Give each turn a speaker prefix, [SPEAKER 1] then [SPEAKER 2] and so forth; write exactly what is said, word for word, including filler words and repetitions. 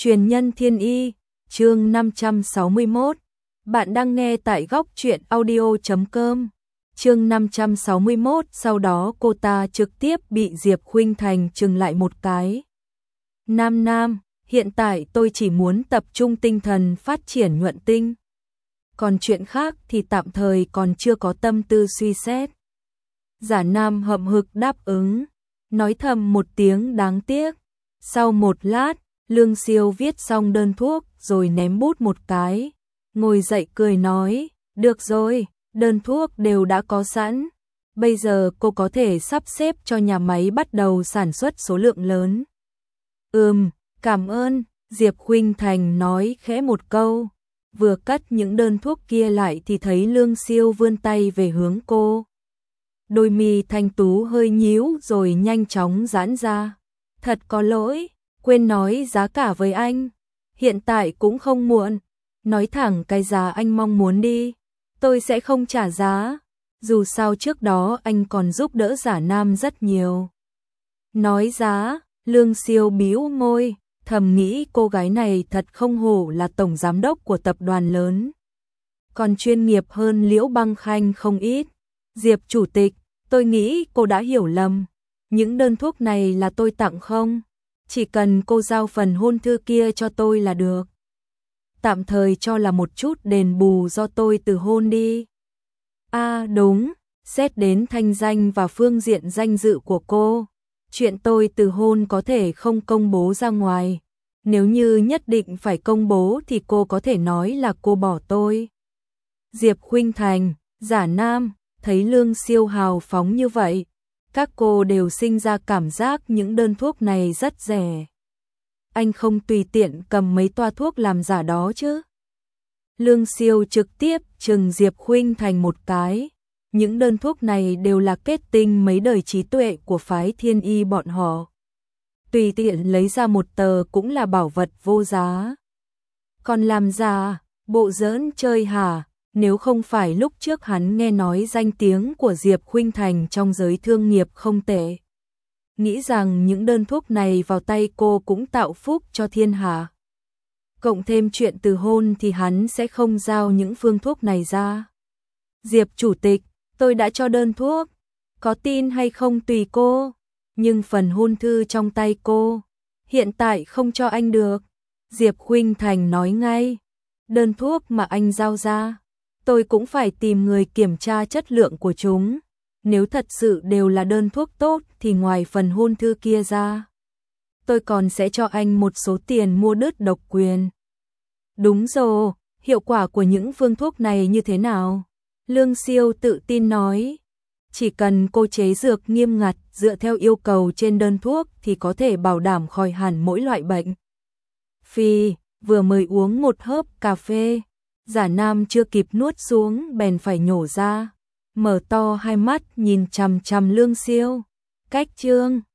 [SPEAKER 1] Truyền nhân thiên y, chương năm trăm sáu mươi mốt. Bạn đang nghe tại góc truyện audio chấm com. Chương năm trăm sáu mươi mốt, sau đó cô ta trực tiếp bị Diệp Khuynh Thành trừng lại một cái. Nam Nam, hiện tại tôi chỉ muốn tập trung tinh thần phát triển nhuận tinh. Còn chuyện khác thì tạm thời còn chưa có tâm tư suy xét. Giả Nam hậm hực đáp ứng, nói thầm một tiếng đáng tiếc. Sau một lát, Lương Siêu viết xong đơn thuốc rồi ném bút một cái, ngồi dậy cười nói, được rồi, đơn thuốc đều đã có sẵn. Bây giờ cô có thể sắp xếp cho nhà máy bắt đầu sản xuất số lượng lớn. Ừm, cảm ơn, Diệp Khuynh Thành nói khẽ một câu. Vừa cất những đơn thuốc kia lại thì thấy Lương Siêu vươn tay về hướng cô. Đôi mi thanh tú hơi nhíu rồi nhanh chóng giãn ra. Thật có lỗi, quên nói giá cả với anh. Hiện tại cũng không muộn. Nói thẳng cái giá anh mong muốn đi. Tôi sẽ không trả giá. Dù sao trước đó anh còn giúp đỡ Giả Nam rất nhiều. Nói giá, Lương Siêu bĩu môi, thầm nghĩ cô gái này thật không hổ là tổng giám đốc của tập đoàn lớn. Còn chuyên nghiệp hơn Liễu Băng Khanh không ít. Diệp chủ tịch, tôi nghĩ cô đã hiểu lầm. Những đơn thuốc này là tôi tặng không? Chỉ cần cô giao phần hôn thư kia cho tôi là được. Tạm thời cho là một chút đền bù do tôi từ hôn đi. À đúng, xét đến thanh danh và phương diện danh dự của cô. Chuyện tôi từ hôn có thể không công bố ra ngoài. Nếu như nhất định phải công bố thì cô có thể nói là cô bỏ tôi. Diệp Khuynh Thành, Giả Nam, thấy Lương Siêu hào phóng như vậy. Các cô đều sinh ra cảm giác những đơn thuốc này rất rẻ. Anh không tùy tiện cầm mấy toa thuốc làm giả đó chứ. Lương Siêu trực tiếp trừng Diệp Khuynh Thành một cái. Những đơn thuốc này đều là kết tinh mấy đời trí tuệ của phái Thiên Y bọn họ. Tùy tiện lấy ra một tờ cũng là bảo vật vô giá. Còn làm giả, bộ giỡn chơi hả? Nếu không phải lúc trước hắn nghe nói danh tiếng của Diệp Khuynh Thành trong giới thương nghiệp không tệ. Nghĩ rằng những đơn thuốc này vào tay cô cũng tạo phúc cho thiên hạ. Cộng thêm chuyện từ hôn thì hắn sẽ không giao những phương thuốc này ra. Diệp chủ tịch, tôi đã cho đơn thuốc. Có tin hay không tùy cô. Nhưng phần hôn thư trong tay cô, hiện tại không cho anh được. Diệp Khuynh Thành nói ngay. Đơn thuốc mà anh giao ra, tôi cũng phải tìm người kiểm tra chất lượng của chúng. Nếu thật sự đều là đơn thuốc tốt thì ngoài phần hôn thư kia ra, tôi còn sẽ cho anh một số tiền mua đứt độc quyền. Đúng rồi, hiệu quả của những phương thuốc này như thế nào? Lương Siêu tự tin nói. Chỉ cần cô chế dược nghiêm ngặt dựa theo yêu cầu trên đơn thuốc thì có thể bảo đảm khỏi hẳn mỗi loại bệnh. Phi, vừa mới uống một hớp cà phê. Giả Nam chưa kịp nuốt xuống bèn phải nhổ ra. Mở to hai mắt nhìn chằm chằm Lương Siêu. Cách chương